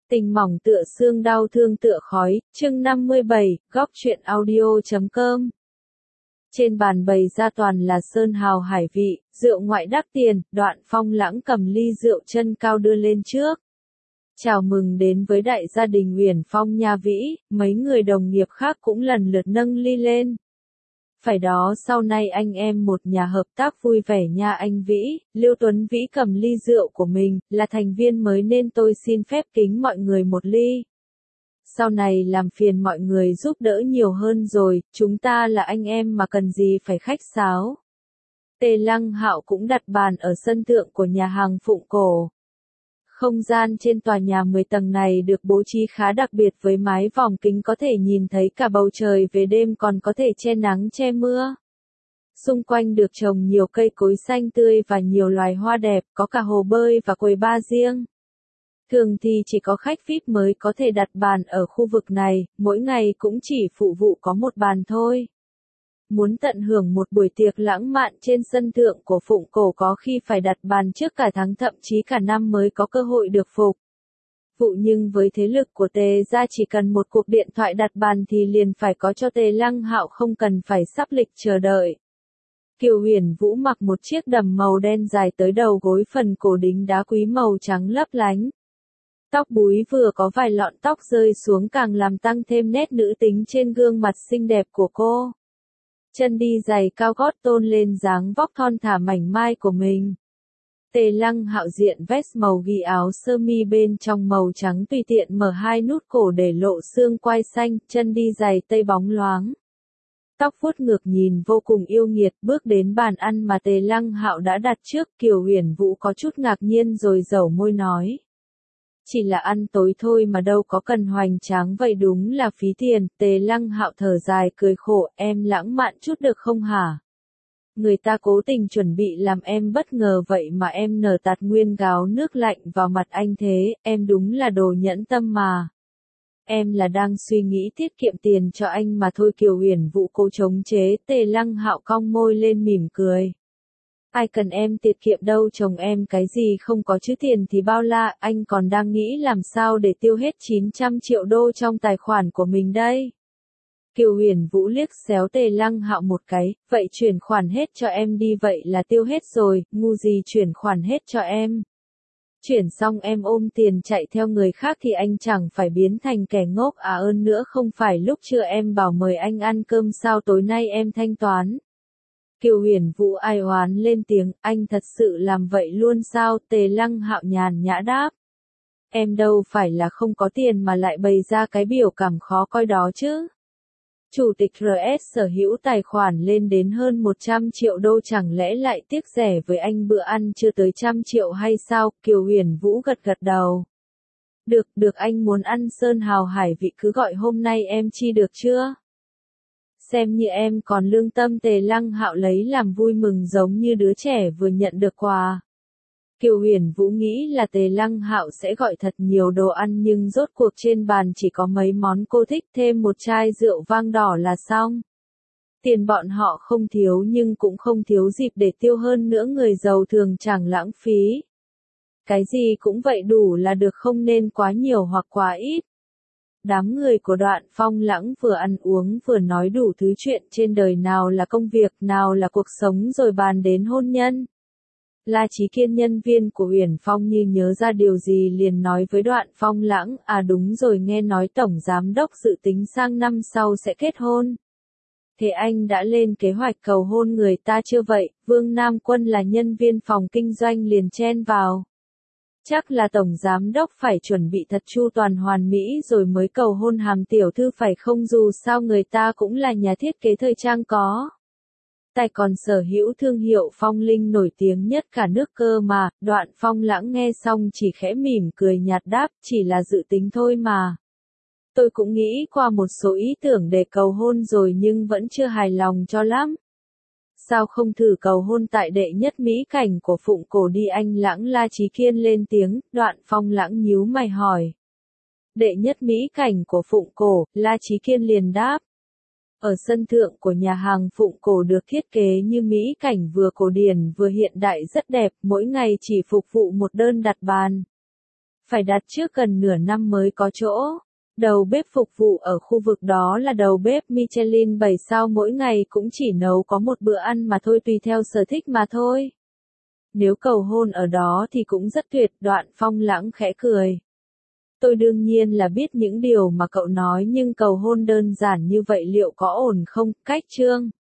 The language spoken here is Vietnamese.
Tình mỏng tựa xương đau thương tựa khói, chương 57, góc truyện audio.com. Trên bàn bày ra toàn là sơn hào hải vị, rượu ngoại đắt tiền, Đoạn Phong Lãng cầm ly rượu chân cao đưa lên trước. Chào mừng đến với đại gia đình Uyển Phong nhà Vĩ, mấy người đồng nghiệp khác cũng lần lượt nâng ly lên. Phải đó, sau này anh em một nhà hợp tác vui vẻ nha anh Vĩ. Lưu Tuấn Vĩ cầm ly rượu của mình, là thành viên mới nên tôi xin phép kính mọi người một ly. Sau này làm phiền mọi người giúp đỡ nhiều hơn rồi, chúng ta là anh em mà cần gì phải khách sáo. Tề Lăng Hạo cũng đặt bàn ở sân thượng của nhà hàng Phụng Cổ. Không gian trên tòa nhà 10 tầng này được bố trí khá đặc biệt với mái vòm kính có thể nhìn thấy cả bầu trời về đêm, còn có thể che nắng che mưa. Xung quanh được trồng nhiều cây cối xanh tươi và nhiều loài hoa đẹp, có cả hồ bơi và quầy bar riêng. Thường thì chỉ có khách VIP mới có thể đặt bàn ở khu vực này, mỗi ngày cũng chỉ phụ vụ có một bàn thôi. Muốn tận hưởng một buổi tiệc lãng mạn trên sân thượng của Phụng Cổ có khi phải đặt bàn trước cả tháng thậm chí cả năm mới có cơ hội được phục vụ, nhưng với thế lực của Tề gia chỉ cần một cuộc điện thoại đặt bàn thì liền phải có cho Tề Lăng Hạo, không cần phải sắp lịch chờ đợi. Kiều Huyền Vũ mặc một chiếc đầm màu đen dài tới đầu gối, phần cổ đính đá quý màu trắng lấp lánh. Tóc búi vừa có vài lọn tóc rơi xuống càng làm tăng thêm nét nữ tính trên gương mặt xinh đẹp của cô. Chân đi giày cao gót tôn lên dáng vóc thon thả mảnh mai của mình. Tề Lăng Hạo diện vest màu ghi, áo sơ mi bên trong màu trắng tùy tiện mở hai nút cổ để lộ xương quai xanh, chân đi giày tây bóng loáng. Tóc vuốt ngược nhìn vô cùng yêu nghiệt, bước đến bàn ăn mà Tề Lăng Hạo đã đặt trước. Kiều Huyền Vũ có chút ngạc nhiên rồi dẩu môi nói. Chỉ là ăn tối thôi mà đâu có cần hoành tráng vậy, đúng là phí tiền. Tề Lăng Hạo thở dài cười khổ, em lãng mạn chút được không hả? Người ta cố tình chuẩn bị làm em bất ngờ vậy mà em nở tạt nguyên gáo nước lạnh vào mặt anh thế, em đúng là đồ nhẫn tâm mà. Em là đang suy nghĩ tiết kiệm tiền cho anh mà thôi. Kiều Huyền Vũ cố chống chế. Tề Lăng Hạo cong môi lên mỉm cười. Ai cần em tiết kiệm đâu, chồng em cái gì không có chứ, tiền thì bao la, anh còn đang nghĩ làm sao để tiêu hết 900 triệu đô trong tài khoản của mình đây. Kiều Huyền Vũ liếc xéo Tề Lăng Hạo một cái, vậy chuyển khoản hết cho em đi. Vậy là tiêu hết rồi, ngu gì chuyển khoản hết cho em. Chuyển xong em ôm tiền chạy theo người khác thì anh chẳng phải biến thành kẻ ngốc à? Ơn nữa, không phải lúc trưa em bảo mời anh ăn cơm sao, tối nay em thanh toán. Kiều Huyền Vũ ai oán lên tiếng, anh thật sự làm vậy luôn sao? Tề Lăng Hạo nhàn nhã đáp. Em đâu phải là không có tiền mà lại bày ra cái biểu cảm khó coi đó chứ. Chủ tịch RS sở hữu tài khoản lên đến hơn 100 triệu đô, chẳng lẽ lại tiếc rẻ với anh bữa ăn chưa tới 100 triệu hay sao? Kiều Huyền Vũ gật gật đầu. Được, anh muốn ăn sơn hào hải vị cứ gọi hôm nay em chi được chưa? Xem như em còn lương tâm. Tề Lăng Hạo lấy làm vui mừng giống như đứa trẻ vừa nhận được quà. Kiều Huyền Vũ nghĩ là Tề Lăng Hạo sẽ gọi thật nhiều đồ ăn, nhưng rốt cuộc trên bàn chỉ có mấy món cô thích, thêm một chai rượu vang đỏ là xong. Tiền bọn họ không thiếu nhưng cũng không thiếu dịp để tiêu, hơn nữa người giàu thường chẳng lãng phí. Cái gì cũng vậy, đủ là được, không nên quá nhiều hoặc quá ít. Đám người của Đoạn Phong Lãng vừa ăn uống vừa nói đủ thứ chuyện trên đời, nào là công việc, nào là cuộc sống, rồi bàn đến hôn nhân. La Chí Kiên, nhân viên của Uyển Phong, như nhớ ra điều gì liền nói với Đoạn Phong Lãng, à đúng rồi, nghe nói tổng giám đốc dự tính sang năm sau sẽ kết hôn. Thế anh đã lên kế hoạch cầu hôn người ta chưa vậy? Vương Nam Quân là nhân viên phòng kinh doanh liền chen vào. Chắc là tổng giám đốc phải chuẩn bị thật chu toàn hoàn mỹ rồi mới cầu hôn Hàm tiểu thư phải không, dù sao người ta cũng là nhà thiết kế thời trang có tài, còn sở hữu thương hiệu Phong Linh nổi tiếng nhất cả nước cơ mà. Đoạn Phong Lãng nghe xong chỉ khẽ mỉm cười nhạt đáp, chỉ là dự tính thôi mà. Tôi cũng nghĩ qua một số ý tưởng để cầu hôn rồi nhưng vẫn chưa hài lòng cho lắm. Sao không thử cầu hôn tại đệ nhất mỹ cảnh của Phụng Cổ đi anh Lãng? La Chí Kiên lên tiếng. Đoạn Phong Lãng nhíu mày hỏi. Đệ nhất mỹ cảnh của Phụng Cổ? La Chí Kiên liền đáp. Ở sân thượng của nhà hàng Phụng Cổ được thiết kế như mỹ cảnh, vừa cổ điển vừa hiện đại rất đẹp, mỗi ngày chỉ phục vụ một đơn đặt bàn. Phải đặt trước gần nửa năm mới có chỗ. Đầu bếp phục vụ ở khu vực đó là đầu bếp Michelin 7 sao mỗi ngày cũng chỉ nấu có một bữa ăn mà thôi, tùy theo sở thích mà thôi. Nếu cầu hôn ở đó thì cũng rất tuyệt, Đoạn Phong lãng khẽ cười. Tôi đương nhiên là biết những điều mà cậu nói, nhưng cầu hôn đơn giản như vậy liệu có ổn không, Cách Trương?